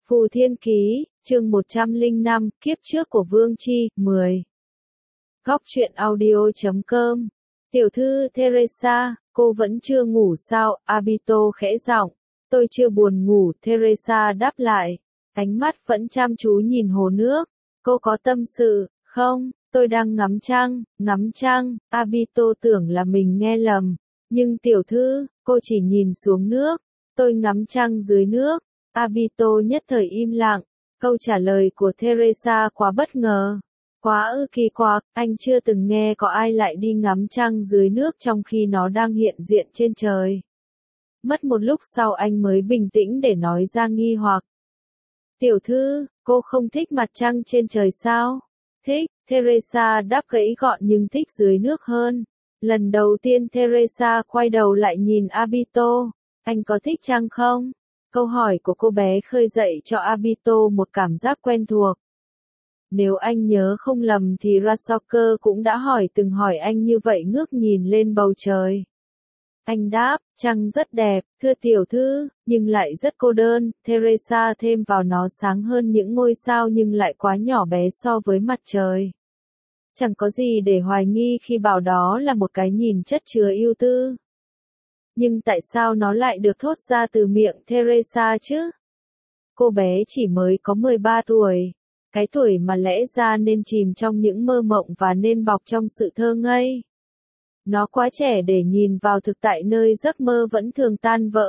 Phù Thiên Ký, chương 105, kiếp trước của Vương Chi, 10. Góc truyện audio.com. Tiểu thư Teresa, cô vẫn chưa ngủ sao? Abito khẽ giọng. Tôi chưa buồn ngủ, Teresa đáp lại. Ánh mắt vẫn chăm chú nhìn hồ nước. Cô có tâm sự, không? Tôi đang ngắm trăng, Abito tưởng là mình nghe lầm. Nhưng tiểu thư, cô chỉ nhìn xuống nước. Tôi ngắm trăng dưới nước. Abito nhất thời im lặng. Câu trả lời của Teresa quá bất ngờ. Quá kỳ quặc, anh chưa từng nghe có ai lại đi ngắm trăng dưới nước trong khi nó đang hiện diện trên trời. Mất một lúc sau anh mới bình tĩnh để nói ra nghi hoặc. Tiểu thư, cô không thích mặt trăng trên trời sao? Thích, Teresa đáp gãy gọn nhưng thích dưới nước hơn. Lần đầu tiên Teresa quay đầu lại nhìn Abito. Anh có thích trăng không? Câu hỏi của cô bé khơi dậy cho Abito một cảm giác quen thuộc. Nếu anh nhớ không lầm thì Rasoke cũng đã từng hỏi anh như vậy ngước nhìn lên bầu trời. Anh đáp, trăng rất đẹp, thưa tiểu thư, nhưng lại rất cô đơn. Teresa thêm vào nó sáng hơn những ngôi sao nhưng lại quá nhỏ bé so với mặt trời. Chẳng có gì để hoài nghi khi bảo đó là một cái nhìn chất chứa ưu tư. Nhưng tại sao nó lại được thốt ra từ miệng Teresa chứ? Cô bé chỉ mới có 13 tuổi. Cái tuổi mà lẽ ra nên chìm trong những mơ mộng và nên bọc trong sự thơ ngây. Nó quá trẻ để nhìn vào thực tại nơi giấc mơ vẫn thường tan vỡ.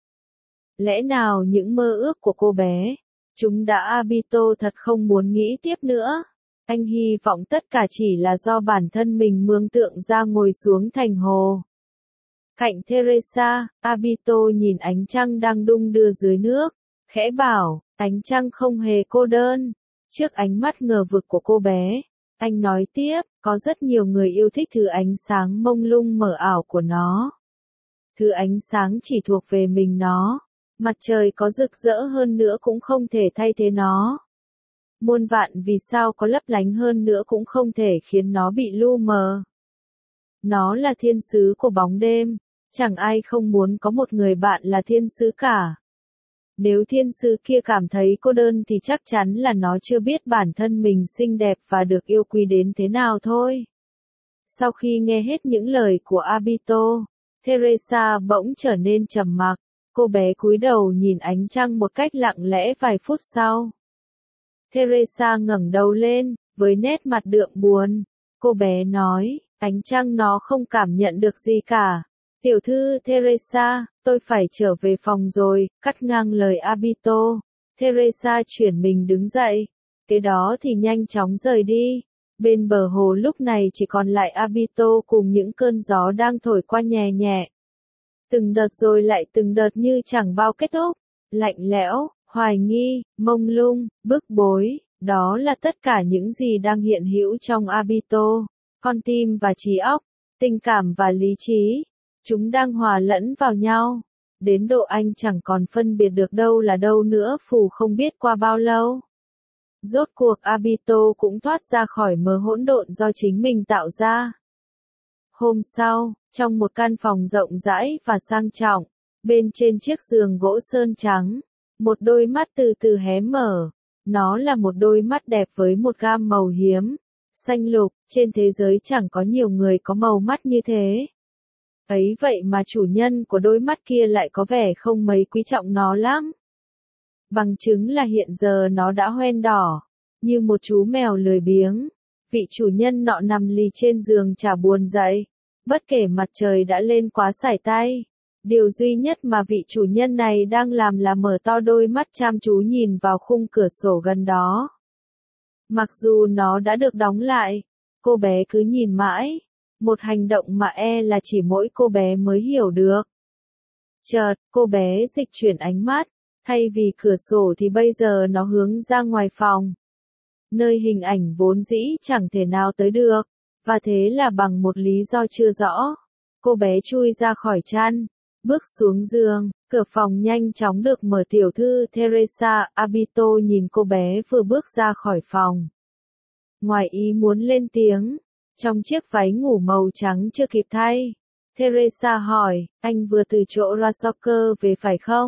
Lẽ nào những mơ ước của cô bé, chúng đã Abito thật không muốn nghĩ tiếp nữa. Anh hy vọng tất cả chỉ là do bản thân mình mường tượng ra ngồi xuống thành hồ. Cạnh Teresa, Abito nhìn ánh trăng đang đung đưa dưới nước, khẽ bảo, ánh trăng không hề cô đơn. Trước ánh mắt ngờ vực của cô bé, anh nói tiếp, có rất nhiều người yêu thích thứ ánh sáng mông lung mờ ảo của nó. Thứ ánh sáng chỉ thuộc về mình nó, mặt trời có rực rỡ hơn nữa cũng không thể thay thế nó. Muôn vạn vì sao có lấp lánh hơn nữa cũng không thể khiến nó bị lu mờ. Nó là thiên sứ của bóng đêm, chẳng ai không muốn có một người bạn là thiên sứ cả. Nếu thiên sứ kia cảm thấy cô đơn thì chắc chắn là nó chưa biết bản thân mình xinh đẹp và được yêu quý đến thế nào thôi. Sau khi nghe hết những lời của Abito, Teresa bỗng trở nên trầm mặc. Cô bé cúi đầu nhìn ánh trăng một cách lặng lẽ vài phút sau. Teresa ngẩng đầu lên, với nét mặt đượm buồn. Cô bé nói, ánh trăng nó không cảm nhận được gì cả. Tiểu thư Teresa, tôi phải trở về phòng rồi, cắt ngang lời Abito. Teresa chuyển mình đứng dậy. Cái đó thì nhanh chóng rời đi. Bên bờ hồ lúc này chỉ còn lại Abito cùng những cơn gió đang thổi qua nhẹ nhẹ. Từng đợt rồi lại từng đợt như chẳng bao kết thúc. Lạnh lẽo, hoài nghi, mông lung, bức bối. Đó là tất cả những gì đang hiện hữu trong Abito. Con tim và trí óc, tình cảm và lý trí. Chúng đang hòa lẫn vào nhau, đến độ anh chẳng còn phân biệt được đâu là đâu nữa. Phù không biết qua bao lâu. Rốt cuộc Abito cũng thoát ra khỏi mớ hỗn độn do chính mình tạo ra. Hôm sau, trong một căn phòng rộng rãi và sang trọng, bên trên chiếc giường gỗ sơn trắng, một đôi mắt từ từ hé mở. Nó là một đôi mắt đẹp với một gam màu hiếm, xanh lục, trên thế giới chẳng có nhiều người có màu mắt như thế. Ấy vậy mà chủ nhân của đôi mắt kia lại có vẻ không mấy quý trọng nó lắm. Bằng chứng là hiện giờ nó đã hoen đỏ, như một chú mèo lười biếng. Vị chủ nhân nọ nằm lì trên giường chả buồn dậy, bất kể mặt trời đã lên quá sải tay. Điều duy nhất mà vị chủ nhân này đang làm là mở to đôi mắt chăm chú nhìn vào khung cửa sổ gần đó. Mặc dù nó đã được đóng lại, cô bé cứ nhìn mãi. Một hành động mà là chỉ mỗi cô bé mới hiểu được. Chợt, cô bé dịch chuyển ánh mắt, thay vì cửa sổ thì bây giờ nó hướng ra ngoài phòng. Nơi hình ảnh vốn dĩ chẳng thể nào tới được, và thế là bằng một lý do chưa rõ. Cô bé chui ra khỏi chăn, bước xuống giường, cửa phòng nhanh chóng được mở. Tiểu thư Teresa, Abito nhìn cô bé vừa bước ra khỏi phòng. Ngoài ý muốn lên tiếng. Trong chiếc váy ngủ màu trắng chưa kịp thay, Teresa hỏi, anh vừa từ chỗ Rasoke về phải không?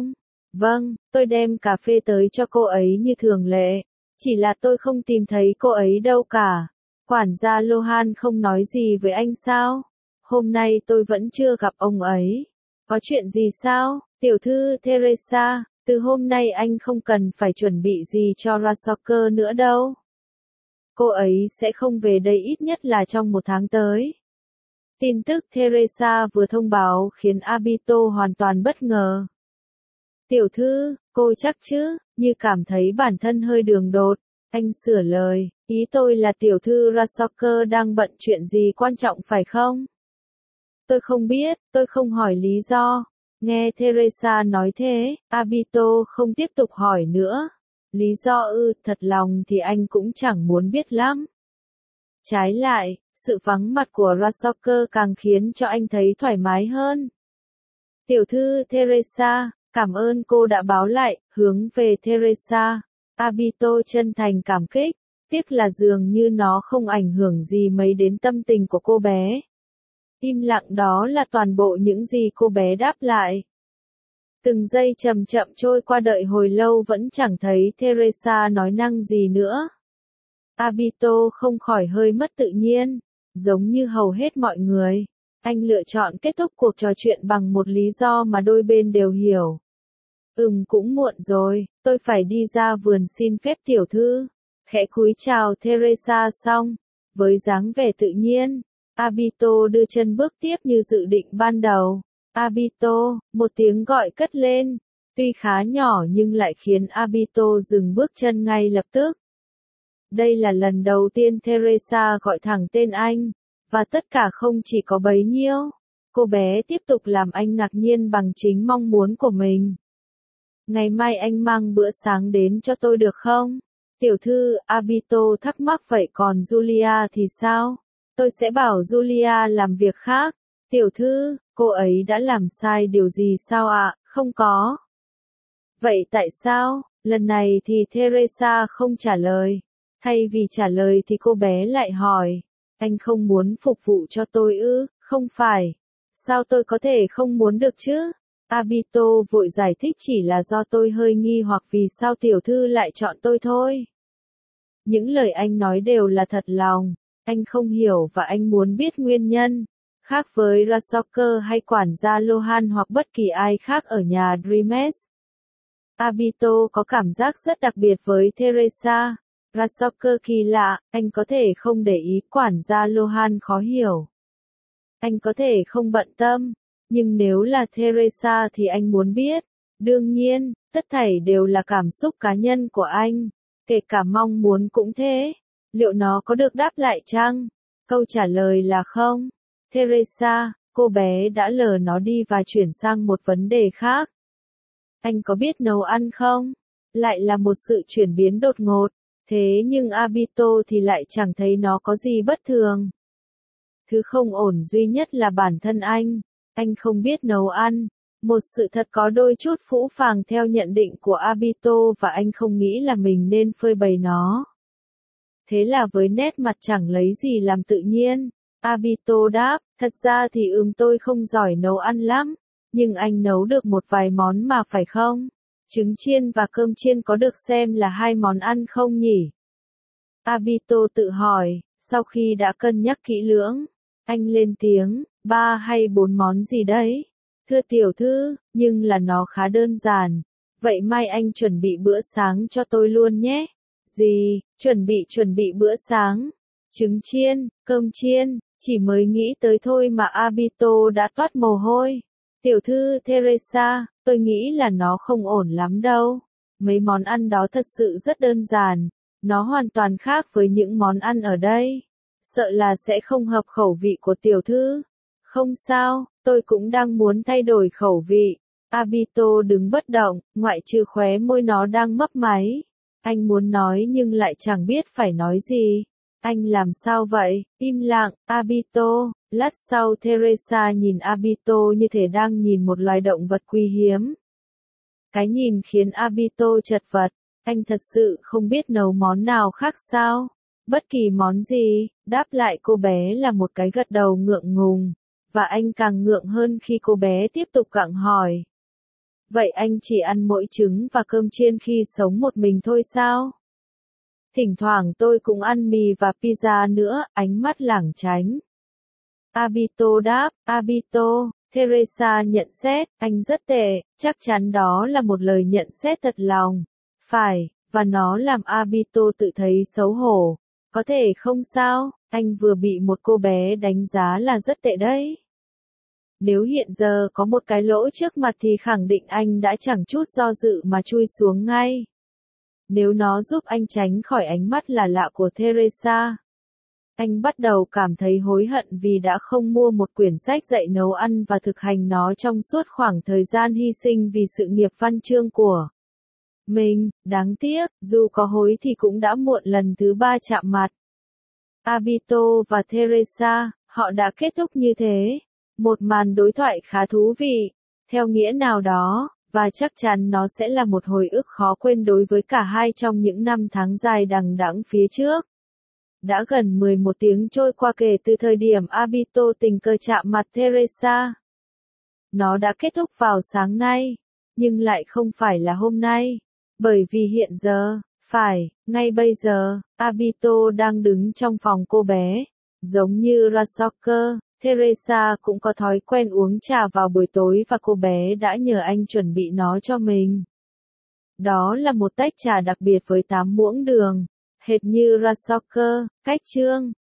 Vâng, tôi đem cà phê tới cho cô ấy như thường lệ. Chỉ là tôi không tìm thấy cô ấy đâu cả. Quản gia Lohan không nói gì với anh sao? Hôm nay tôi vẫn chưa gặp ông ấy. Có chuyện gì sao, tiểu thư Teresa? Từ hôm nay anh không cần phải chuẩn bị gì cho Rasoker nữa đâu. Cô ấy sẽ không về đây ít nhất là trong một tháng tới. Tin tức Teresa vừa thông báo khiến Abito hoàn toàn bất ngờ. Tiểu thư, cô chắc chứ, như cảm thấy bản thân hơi đường đột. Anh sửa lời, ý tôi là tiểu thư Rasoker đang bận chuyện gì quan trọng phải không? Tôi không biết, tôi không hỏi lý do. Nghe Teresa nói thế, Abito không tiếp tục hỏi nữa. Lý do thật lòng thì anh cũng chẳng muốn biết lắm. Trái lại, sự vắng mặt của Rasoker càng khiến cho anh thấy thoải mái hơn. Tiểu thư Teresa, cảm ơn cô đã báo lại, hướng về Teresa. Abito chân thành cảm kích, tiếc là dường như nó không ảnh hưởng gì mấy đến tâm tình của cô bé. Im lặng đó là toàn bộ những gì cô bé đáp lại. Từng giây chậm chậm trôi qua đợi hồi lâu vẫn chẳng thấy Teresa nói năng gì nữa. Abito không khỏi hơi mất tự nhiên, giống như hầu hết mọi người. Anh lựa chọn kết thúc cuộc trò chuyện bằng một lý do mà đôi bên đều hiểu. Cũng muộn rồi, tôi phải đi ra vườn xin phép tiểu thư. Khẽ cúi chào Teresa xong, với dáng vẻ tự nhiên, Abito đưa chân bước tiếp như dự định ban đầu. Abito, một tiếng gọi cất lên, tuy khá nhỏ nhưng lại khiến Abito dừng bước chân ngay lập tức. Đây là lần đầu tiên Teresa gọi thẳng tên anh, và tất cả không chỉ có bấy nhiêu. Cô bé tiếp tục làm anh ngạc nhiên bằng chính mong muốn của mình. Ngày mai anh mang bữa sáng đến cho tôi được không? Tiểu thư, Abito thắc mắc vậy còn Julia thì sao? Tôi sẽ bảo Julia làm việc khác. Tiểu thư, cô ấy đã làm sai điều gì sao ạ? Không có. Vậy tại sao? Lần này thì Teresa không trả lời. Thay vì trả lời thì cô bé lại hỏi. Anh không muốn phục vụ cho tôi ư? Không phải. Sao tôi có thể không muốn được chứ? Abito vội giải thích chỉ là do tôi hơi nghi hoặc vì sao tiểu thư lại chọn tôi thôi. Những lời anh nói đều là thật lòng. Anh không hiểu và anh muốn biết nguyên nhân. Khác với Rasoker hay quản gia Lohan hoặc bất kỳ ai khác ở nhà Dreames. Abito có cảm giác rất đặc biệt với Teresa. Rasoker kỳ lạ, anh có thể không để ý quản gia Lohan khó hiểu. Anh có thể không bận tâm, nhưng nếu là Teresa thì anh muốn biết. Đương nhiên, tất thảy đều là cảm xúc cá nhân của anh, kể cả mong muốn cũng thế. Liệu nó có được đáp lại chăng? Câu trả lời là không. Teresa, cô bé đã lờ nó đi và chuyển sang một vấn đề khác. Anh có biết nấu ăn không? Lại là một sự chuyển biến đột ngột. Thế nhưng Abito thì lại chẳng thấy nó có gì bất thường. Thứ không ổn duy nhất là bản thân anh. Anh không biết nấu ăn. Một sự thật có đôi chút phũ phàng theo nhận định của Abito và anh không nghĩ là mình nên phơi bày nó. Thế là với nét mặt chẳng lấy gì làm tự nhiên, Abito đáp, thật ra thì tôi không giỏi nấu ăn lắm, nhưng anh nấu được một vài món mà phải không? Trứng chiên và cơm chiên có được xem là hai món ăn không nhỉ? Abito tự hỏi, sau khi đã cân nhắc kỹ lưỡng, anh lên tiếng, 3 hay 4 món gì đấy? Thưa tiểu thư, nhưng là nó khá đơn giản. Vậy mai anh chuẩn bị bữa sáng cho tôi luôn nhé. Gì, chuẩn bị bữa sáng. Trứng chiên, cơm chiên, chỉ mới nghĩ tới thôi mà Abito đã toát mồ hôi. Tiểu thư Teresa, tôi nghĩ là nó không ổn lắm đâu. Mấy món ăn đó thật sự rất đơn giản. Nó hoàn toàn khác với những món ăn ở đây. Sợ là sẽ không hợp khẩu vị của tiểu thư. Không sao, tôi cũng đang muốn thay đổi khẩu vị. Abito đứng bất động, ngoại trừ khóe môi nó đang mấp máy. Anh muốn nói nhưng lại chẳng biết phải nói gì. Anh làm sao vậy? Im lặng, Abito. Lát sau Teresa nhìn Abito như thể đang nhìn một loài động vật quý hiếm. Cái nhìn khiến Abito chật vật. Anh thật sự không biết nấu món nào khác sao? Bất kỳ món gì, đáp lại cô bé là một cái gật đầu ngượng ngùng. Và anh càng ngượng hơn khi cô bé tiếp tục gặng hỏi. Vậy anh chỉ ăn mỗi trứng và cơm chiên khi sống một mình thôi sao? Thỉnh thoảng tôi cũng ăn mì và pizza nữa, ánh mắt lảng tránh. Abito đáp, Abito, Teresa nhận xét, anh rất tệ, chắc chắn đó là một lời nhận xét thật lòng. Phải, và nó làm Abito tự thấy xấu hổ. Có thể không sao, anh vừa bị một cô bé đánh giá là rất tệ đấy. Nếu hiện giờ có một cái lỗ trước mặt thì khẳng định anh đã chẳng chút do dự mà chui xuống ngay. Nếu nó giúp anh tránh khỏi ánh mắt là lạ của Teresa. Anh bắt đầu cảm thấy hối hận vì đã không mua một quyển sách dạy nấu ăn và thực hành nó trong suốt khoảng thời gian hy sinh vì sự nghiệp văn chương của mình. Đáng tiếc, dù có hối thì cũng đã muộn lần thứ 3 chạm mặt. Abito và Teresa, họ đã kết thúc như thế. Một màn đối thoại khá thú vị, theo nghĩa nào đó, và chắc chắn nó sẽ là một hồi ức khó quên đối với cả hai trong những năm tháng dài đằng đẵng phía trước. Đã gần 11 tiếng trôi qua kể từ thời điểm Abito tình cờ chạm mặt Teresa. Nó đã kết thúc vào sáng nay, nhưng lại không phải là hôm nay, bởi vì hiện giờ, ngay bây giờ, Abito đang đứng trong phòng cô bé. Giống như Rasoke, Teresa cũng có thói quen uống trà vào buổi tối và cô bé đã nhờ anh chuẩn bị nó cho mình. Đó là một tách trà đặc biệt với 8 muỗng đường, hệt như Rasoke, cách chương.